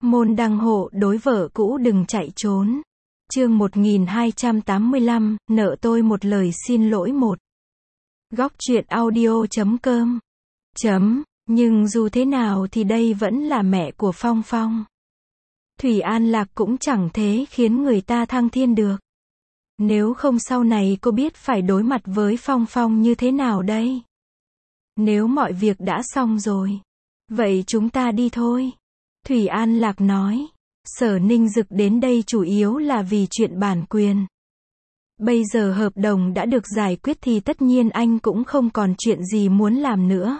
Môn đăng hộ đối vợ cũ đừng chạy trốn. Chương 1285, nợ tôi một lời xin lỗi một. Góc truyện audio.com. Nhưng dù thế nào thì đây vẫn là mẹ của Phong Phong. Thủy An Lạc cũng chẳng thế khiến người ta thăng thiên được. Nếu không sau này cô biết phải đối mặt với Phong Phong như thế nào đây? Nếu mọi việc đã xong rồi, vậy chúng ta đi thôi. Thủy An Lạc nói. Sở Ninh Dực đến đây chủ yếu là vì chuyện bản quyền. Bây giờ hợp đồng đã được giải quyết thì tất nhiên anh cũng không còn chuyện gì muốn làm nữa.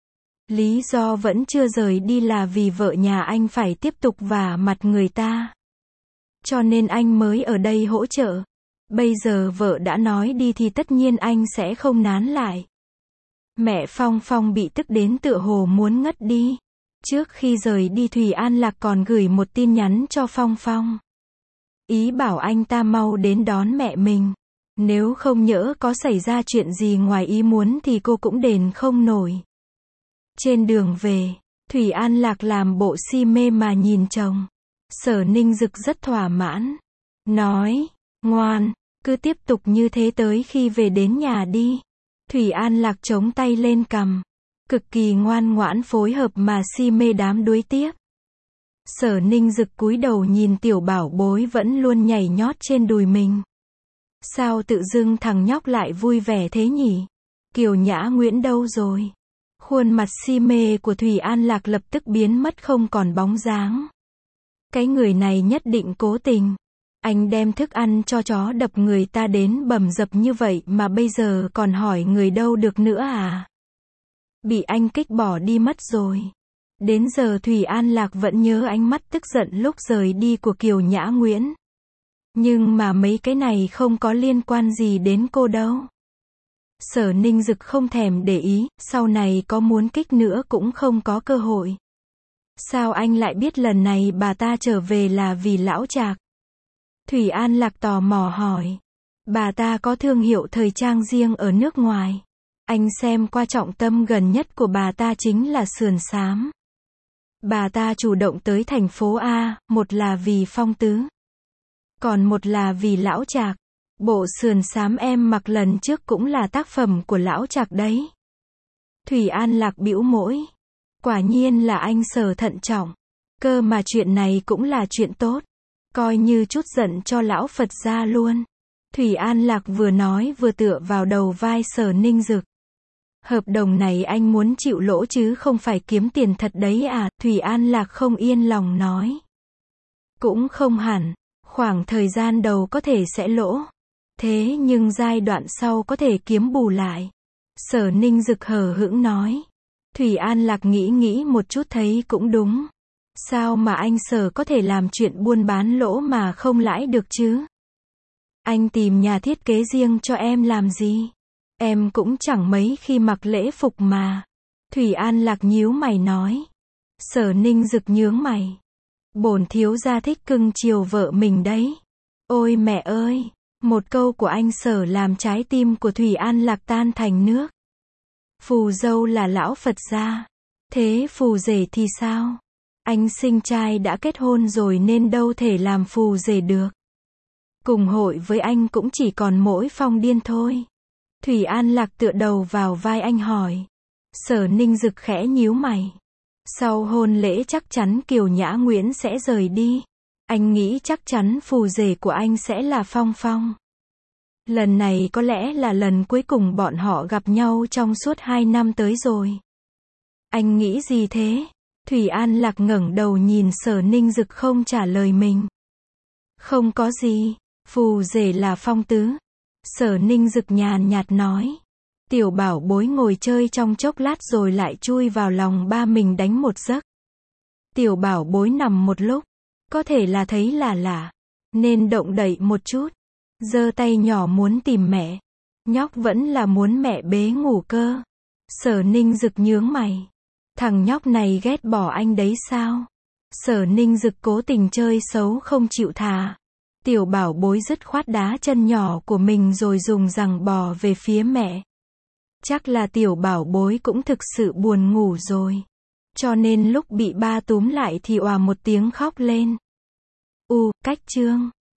Lý do vẫn chưa rời đi là vì vợ nhà anh phải tiếp tục vả mặt người ta. Cho nên anh mới ở đây hỗ trợ. Bây giờ vợ đã nói đi thì tất nhiên anh sẽ không nán lại. Mẹ Phong Phong bị tức đến tựa hồ muốn ngất đi. Trước khi rời đi Thủy An Lạc còn gửi một tin nhắn cho Phong Phong. Ý bảo anh ta mau đến đón mẹ mình. Nếu không nhỡ có xảy ra chuyện gì ngoài ý muốn thì cô cũng đền không nổi. Trên đường về, Thủy An Lạc làm bộ si mê mà nhìn chồng. Sở Ninh Dực rất thỏa mãn. Nói, ngoan, cứ tiếp tục như thế tới khi về đến nhà đi. Thủy An Lạc chống tay lên cằm. Cực kỳ ngoan ngoãn phối hợp mà si mê đám đuối tiếp. Sở Ninh Dực cúi đầu nhìn tiểu bảo bối vẫn luôn nhảy nhót trên đùi mình. Sao tự dưng thằng nhóc lại vui vẻ thế nhỉ? Kiều Nhã Nguyễn đâu rồi? Khuôn mặt si mê của Thủy An Lạc lập tức biến mất không còn bóng dáng. Cái người này nhất định cố tình. Anh đem thức ăn cho chó đập người ta đến bầm dập như vậy mà bây giờ còn hỏi người đâu được nữa à? Bị anh kích bỏ đi mất rồi. Đến giờ Thủy An Lạc vẫn nhớ ánh mắt tức giận lúc rời đi của Kiều Nhã Nguyễn. Nhưng mà mấy cái này không có liên quan gì đến cô đâu. Sở Ninh Dực không thèm để ý, sau này có muốn kích nữa cũng không có cơ hội. Sao anh lại biết lần này bà ta trở về là vì lão Trạc? Thủy An Lạc tò mò hỏi. Bà ta có thương hiệu thời trang riêng ở nước ngoài. Anh xem qua trọng tâm gần nhất của bà ta chính là sườn xám. Bà ta chủ động tới thành phố A, một là vì Phong Tứ. Còn một là vì lão Trạc. Bộ sườn xám em mặc lần trước cũng là tác phẩm của lão Trạc đấy. Thủy An Lạc bĩu môi. Quả nhiên là anh Sở thận trọng. Cơ mà chuyện này cũng là chuyện tốt. Coi như chút giận cho lão Phật gia luôn. Thủy An Lạc vừa nói vừa tựa vào đầu vai Sở Ninh Dực. Hợp đồng này anh muốn chịu lỗ chứ không phải kiếm tiền thật đấy à? Thủy An Lạc không yên lòng nói. Cũng không hẳn. Khoảng thời gian đầu có thể sẽ lỗ. Thế nhưng giai đoạn sau có thể kiếm bù lại. Sở Ninh Dực hờ hững nói. Thủy An Lạc nghĩ một chút thấy cũng đúng. Sao mà anh Sở có thể làm chuyện buôn bán lỗ mà không lãi được chứ? Anh tìm nhà thiết kế riêng cho em làm gì? Em cũng chẳng mấy khi mặc lễ phục mà. Thủy An Lạc nhíu mày nói. Sở Ninh Dực nhướng mày. Bổn thiếu gia thích cưng chiều vợ mình đấy. Ôi mẹ ơi! Một câu của anh Sở làm trái tim của Thủy An Lạc tan thành nước. Phù dâu là lão Phật gia. Thế phù rể thì sao? Anh sinh trai đã kết hôn rồi nên đâu thể làm phù rể được. Cùng hội với anh cũng chỉ còn mỗi Phong Điên thôi. Thủy An Lạc tựa đầu vào vai anh hỏi. Sở Ninh Dực khẽ nhíu mày. Sau hôn lễ chắc chắn Kiều Nhã Nguyễn sẽ rời đi. Anh nghĩ chắc chắn phù rể của anh sẽ là Phong Phong. Lần này có lẽ là lần cuối cùng bọn họ gặp nhau trong suốt 2 năm tới rồi. Anh nghĩ gì thế? Thủy An Lạc ngẩng đầu nhìn Sở Ninh Dực không trả lời mình. Không có gì, phù rể là Phong Tứ. Sở Ninh Dực nhàn nhạt nói. Tiểu bảo bối ngồi chơi trong chốc lát rồi lại chui vào lòng ba mình đánh một giấc. Tiểu bảo bối nằm một lúc, có thể là thấy là lạ, nên động đậy một chút, giơ tay nhỏ muốn tìm mẹ. Nhóc vẫn là muốn mẹ bế ngủ cơ. Sở Ninh Dực nhướng mày. Thằng nhóc này ghét bỏ anh đấy sao? Sở Ninh Dực cố tình chơi xấu không chịu thả. Tiểu bảo bối dứt khoát đá chân nhỏ của mình rồi dùng giằng bò về phía mẹ. Chắc là tiểu bảo bối cũng thực sự buồn ngủ rồi. cho nên lúc bị ba túm lại thì òa một tiếng khóc lên. Cách chương